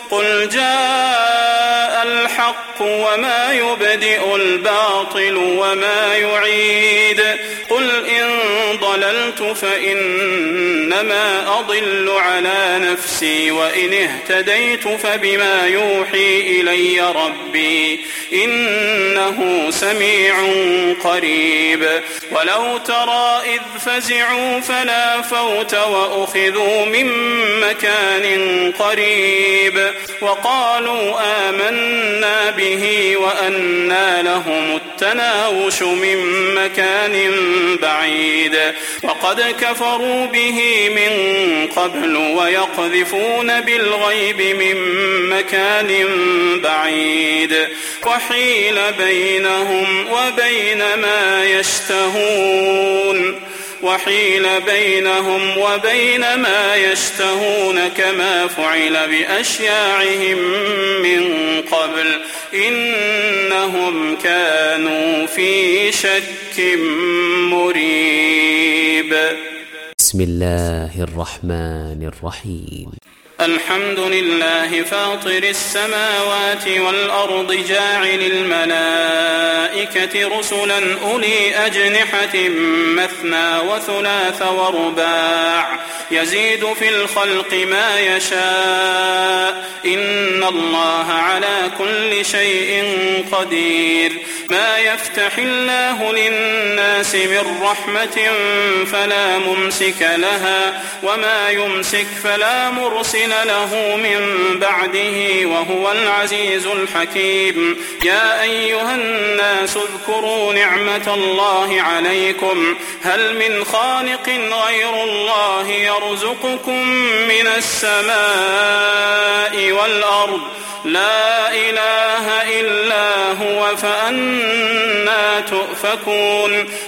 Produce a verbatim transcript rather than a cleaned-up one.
قل جاء الحق وما يبدئ الباطل وما يعيد قل إن ضللت فإنما أضل على نفسي وإن اهتديت فبما يوحي إلي ربي إنه سميع قريب ولو ترى إذ فزعوا فلا فوت وأخذوا من مكان قريب وقالوا آمنا به وأنى لهم التناوش من مكان بعيد وقد كفروا به من قبل ويقذفون بالغيب من مكان بعيد وحيل بينهم وبين ما يشتهون وحيل بينهم وبين ما يشتهون كما فعل بأشياعهم من قبل إنهم كانوا في شك مريب. بسم الله الرحمن الرحيم. الحمد لله فاطر السماوات والأرض جاعل الملائكة رسلا أولي أجنحة مثنى وثلاث ورباع يزيد في الخلق ما يشاء إن الله على كل شيء قدير. ما يفتح الله للناس من رحمة فلا ممسك لها وما يمسك فلا مرسل له من بعده وهو العزيز الحكيم. يا أيها الناس اذكروا نعمة الله عليكم هل من خالق غير الله يرزقكم من السماء والأرض لا إله إلا هو فأنى تؤفكون.